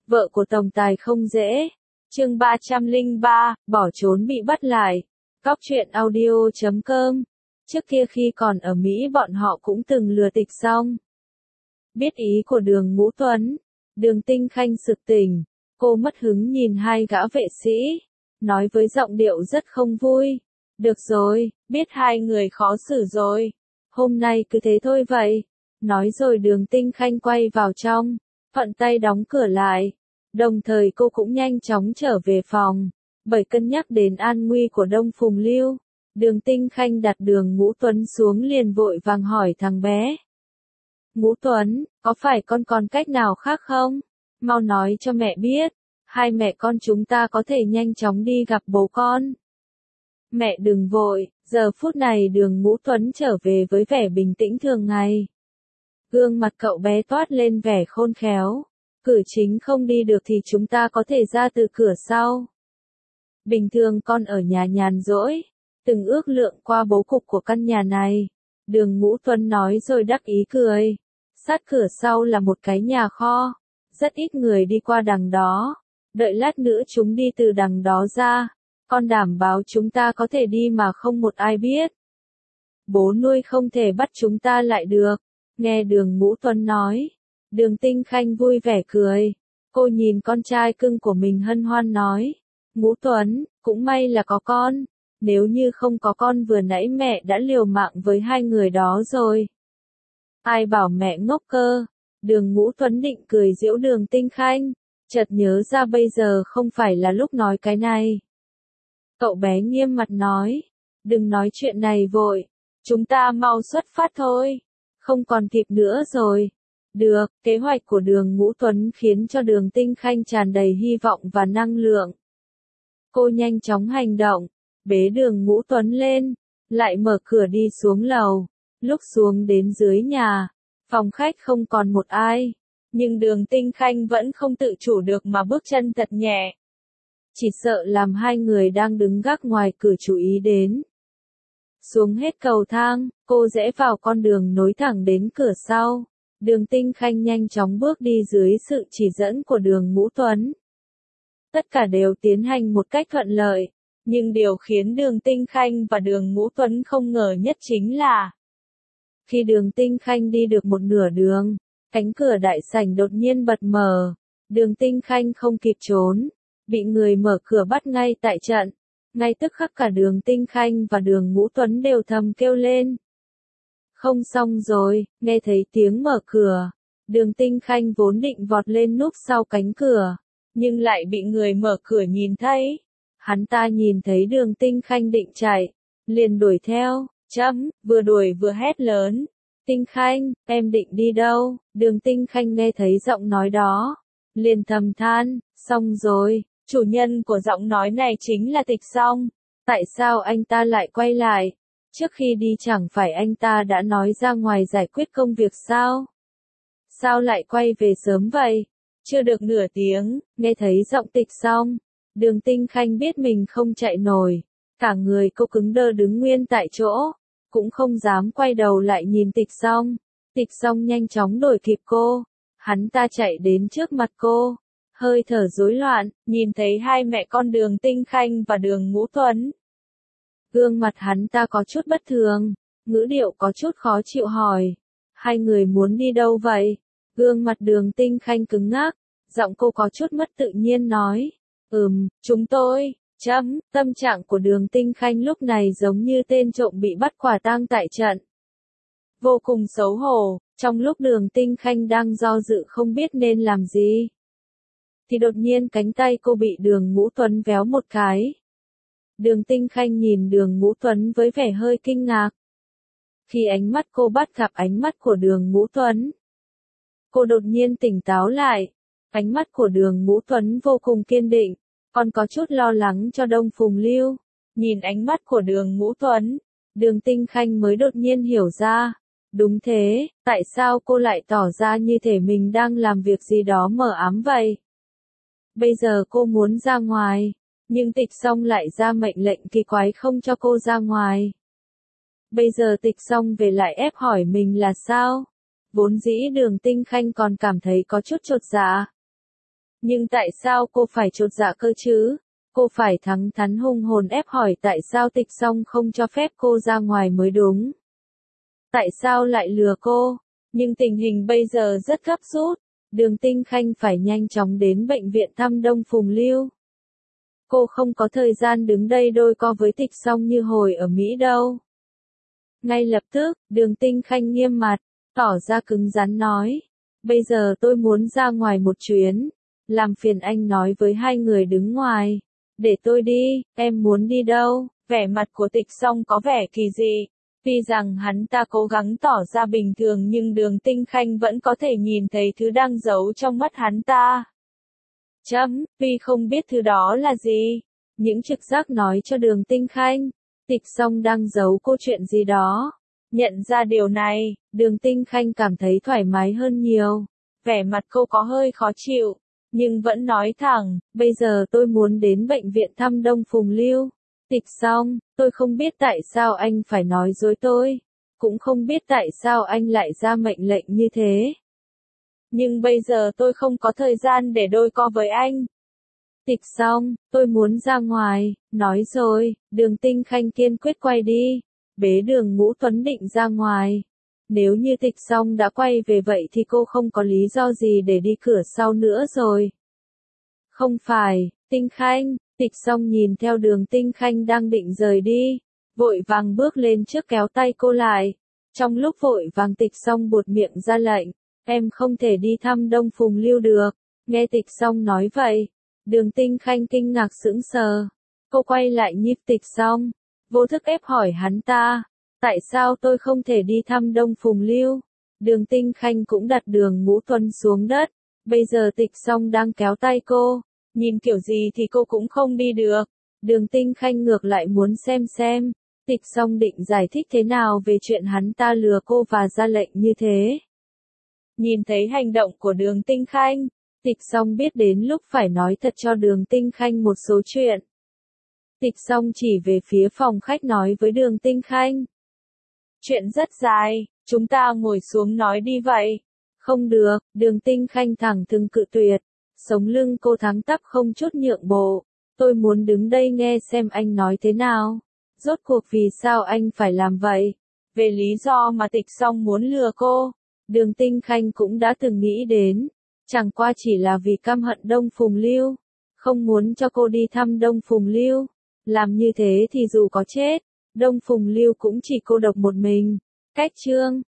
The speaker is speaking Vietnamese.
Vợ của tổng tài không dễ. Chương 303, bỏ trốn bị bắt lại. Cóc truyện audio.com. Trước kia khi còn ở Mỹ bọn họ cũng từng lừa Tịch Song. Biết ý của Đường Ngũ Tuấn, Đường Tinh Khanh sực tỉnh, cô mất hứng nhìn hai gã vệ sĩ, nói với giọng điệu rất không vui. Được rồi, biết hai người khó xử rồi. Hôm nay cứ thế thôi vậy. Nói rồi Đường Tinh Khanh quay vào trong, thuận tay đóng cửa lại. Đồng thời cô cũng nhanh chóng trở về phòng. Bởi cân nhắc đến an nguy của Đông Phùng Lưu, Đường Tinh Khanh đặt Đường Ngũ Tuấn xuống liền vội vàng hỏi thằng bé. Ngũ Tuấn, có phải con còn cách nào khác không? Mau nói cho mẹ biết, hai mẹ con chúng ta có thể nhanh chóng đi gặp bố con. Mẹ đừng vội, giờ phút này Đường Ngũ Tuấn trở về với vẻ bình tĩnh thường ngày. Gương mặt cậu bé toát lên vẻ khôn khéo. Cửa chính không đi được thì chúng ta có thể ra từ cửa sau. Bình thường con ở nhà nhàn rỗi, từng ước lượng qua bố cục của căn nhà này. Đường Ngũ Tuấn nói rồi đắc ý cười. Sát cửa sau là một cái nhà kho. Rất ít người đi qua đằng đó. Đợi lát nữa chúng đi từ đằng đó ra. Con đảm bảo chúng ta có thể đi mà không một ai biết. Bố nuôi không thể bắt chúng ta lại được. Nghe Đường Ngũ Tuấn nói. Đường Tinh Khanh vui vẻ cười. Cô nhìn con trai cưng của mình hân hoan nói. Ngũ Tuấn, cũng may là có con. Nếu như không có con vừa nãy mẹ đã liều mạng với hai người đó rồi. Ai bảo mẹ ngốc cơ. Đường Ngũ Tuấn định cười giễu Đường Tinh Khanh. Chợt nhớ ra bây giờ không phải là lúc nói cái này. Cậu bé nghiêm mặt nói. Đừng nói chuyện này vội. Chúng ta mau xuất phát thôi. Không còn kịp nữa rồi. Được, kế hoạch của Đường Ngũ Tuấn khiến cho Đường Tinh Khanh tràn đầy hy vọng và năng lượng. Cô nhanh chóng hành động, bế Đường Ngũ Tuấn lên, lại mở cửa đi xuống lầu. Lúc xuống đến dưới nhà, phòng khách không còn một ai, nhưng Đường Tinh Khanh vẫn không tự chủ được mà bước chân thật nhẹ. Chỉ sợ làm hai người đang đứng gác ngoài cửa chú ý đến. Xuống hết cầu thang, cô rẽ vào con đường nối thẳng đến cửa sau. Đường Tinh Khanh nhanh chóng bước đi dưới sự chỉ dẫn của Đường Ngũ Tuấn. Tất cả đều tiến hành một cách thuận lợi, nhưng điều khiến Đường Tinh Khanh và Đường Ngũ Tuấn không ngờ nhất chính là khi Đường Tinh Khanh đi được một nửa đường, cánh cửa đại sảnh đột nhiên bật mở. Đường Tinh Khanh không kịp trốn, bị người mở cửa bắt ngay tại trận. Ngay tức khắc cả Đường Tinh Khanh và Đường Ngũ Tuấn đều thầm kêu lên. Không xong rồi, nghe thấy tiếng mở cửa. Đường Tinh Khanh vốn định vọt lên núp sau cánh cửa, nhưng lại bị người mở cửa nhìn thấy. Hắn ta nhìn thấy Đường Tinh Khanh định chạy, liền đuổi theo, vừa đuổi vừa hét lớn. Tinh Khanh, em định đi đâu? Đường Tinh Khanh nghe thấy giọng nói đó, liền thầm than, xong rồi, chủ nhân của giọng nói này chính là Tịch Song. Tại sao anh ta lại quay lại? Trước khi đi chẳng phải anh ta đã nói ra ngoài giải quyết công việc sao? Sao lại quay về sớm vậy? Chưa được nửa tiếng, nghe thấy giọng Tịch Song. Đường Tinh Khanh biết mình không chạy nổi. Cả người cô cứng đơ đứng nguyên tại chỗ. Cũng không dám quay đầu lại nhìn Tịch Song. Tịch Song nhanh chóng đuổi kịp cô. Hắn ta chạy đến trước mặt cô. Hơi thở rối loạn, nhìn thấy hai mẹ con Đường Tinh Khanh và Đường Ngũ Tuấn. Gương mặt hắn ta có chút bất thường, ngữ điệu có chút khó chịu hỏi. Hai người muốn đi đâu vậy? Gương mặt Đường Tinh Khanh cứng ngắc, giọng cô có chút mất tự nhiên nói. Chúng tôi, tâm trạng của Đường Tinh Khanh lúc này giống như tên trộm bị bắt quả tang tại trận. Vô cùng xấu hổ, trong lúc Đường Tinh Khanh đang do dự không biết nên làm gì. Thì đột nhiên cánh tay cô bị Đường Ngũ Tuấn véo một cái. Đường Tinh Khanh nhìn Đường Ngũ Tuấn với vẻ hơi kinh ngạc. Khi ánh mắt cô bắt gặp ánh mắt của Đường Ngũ Tuấn, cô đột nhiên tỉnh táo lại. Ánh mắt của Đường Ngũ Tuấn vô cùng kiên định, còn có chút lo lắng cho Đông Phùng Lưu. Nhìn ánh mắt của Đường Ngũ Tuấn, Đường Tinh Khanh mới đột nhiên hiểu ra. Đúng thế, tại sao cô lại tỏ ra như thể mình đang làm việc gì đó mờ ám vậy? Bây giờ cô muốn ra ngoài, nhưng Tịch Song lại ra mệnh lệnh kỳ quái không cho cô ra ngoài. Bây giờ Tịch Song về lại ép hỏi mình là sao? Vốn dĩ Đường Tinh Khanh còn cảm thấy có chút chột dạ. Nhưng tại sao cô phải chột dạ cơ chứ? Cô phải thẳng thắn hùng hồn ép hỏi tại sao Tịch Song không cho phép cô ra ngoài mới đúng. Tại sao lại lừa cô? Nhưng tình hình bây giờ rất gấp rút. Đường Tinh Khanh phải nhanh chóng đến bệnh viện thăm Đông Phùng Lưu. Cô không có thời gian đứng đây đôi co với Tịch Song như hồi ở Mỹ đâu. Ngay lập tức, Đường Tinh Khanh nghiêm mặt, tỏ ra cứng rắn nói. Bây giờ tôi muốn ra ngoài một chuyến. Làm phiền anh nói với hai người đứng ngoài. Để tôi đi, em muốn đi đâu? Vẻ mặt của Tịch Song có vẻ kỳ dị. Tuy rằng hắn ta cố gắng tỏ ra bình thường nhưng Đường Tinh Khanh vẫn có thể nhìn thấy thứ đang giấu trong mắt hắn ta. Tuy không biết thứ đó là gì. Những trực giác nói cho Đường Tinh Khanh. Tịch Song đang giấu cô chuyện gì đó. Nhận ra điều này, Đường Tinh Khanh cảm thấy thoải mái hơn nhiều. Vẻ mặt cô có hơi khó chịu, nhưng vẫn nói thẳng, bây giờ tôi muốn đến bệnh viện thăm Đông Phùng Lưu. Tịch Song, tôi không biết tại sao anh phải nói dối tôi. Cũng không biết tại sao anh lại ra mệnh lệnh như thế. Nhưng bây giờ tôi không có thời gian để đôi co với anh. Tịch Song, tôi muốn ra ngoài, nói rồi, Đường Tinh Khanh kiên quyết quay đi, bế Đường Ngũ Tuấn định ra ngoài. Nếu như Tịch Song đã quay về vậy thì cô không có lý do gì để đi cửa sau nữa rồi. Không phải, Tinh Khanh, Tịch Song nhìn theo Đường Tinh Khanh đang định rời đi, vội vàng bước lên trước kéo tay cô lại. Trong lúc vội vàng Tịch Song buột miệng ra lệnh, em không thể đi thăm Đông Phùng Lưu được. Nghe Tịch Song nói vậy, Đường Tinh Khanh kinh ngạc sững sờ. Cô quay lại nhịp Tịch Song, vô thức ép hỏi hắn ta, tại sao tôi không thể đi thăm Đông Phùng Lưu? Đường Tinh Khanh cũng đặt Đường Ngũ Tuấn xuống đất, bây giờ Tịch Song đang kéo tay cô, nhìn kiểu gì thì cô cũng không đi được. Đường Tinh Khanh ngược lại muốn xem, Tịch Song định giải thích thế nào về chuyện hắn ta lừa cô và ra lệnh như thế. Nhìn thấy hành động của Đường Tinh Khanh, Tịch Song biết đến lúc phải nói thật cho Đường Tinh Khanh một số chuyện. Tịch Song chỉ về phía phòng khách nói với Đường Tinh Khanh. Chuyện rất dài, chúng ta ngồi xuống nói đi vậy. Không được, Đường Tinh Khanh thẳng thừng cự tuyệt. Sống lưng cô thẳng tắp không chút nhượng bộ. Tôi muốn đứng đây nghe xem anh nói thế nào. Rốt cuộc vì sao anh phải làm vậy? Về lý do mà Tịch Song muốn lừa cô, Đường Tinh Khanh cũng đã từng nghĩ đến. Chẳng qua chỉ là vì căm hận Đông Phùng Lưu. Không muốn cho cô đi thăm Đông Phùng Lưu. Làm như thế thì dù có chết, Đông Phùng Lưu cũng chỉ cô độc một mình. Cách chương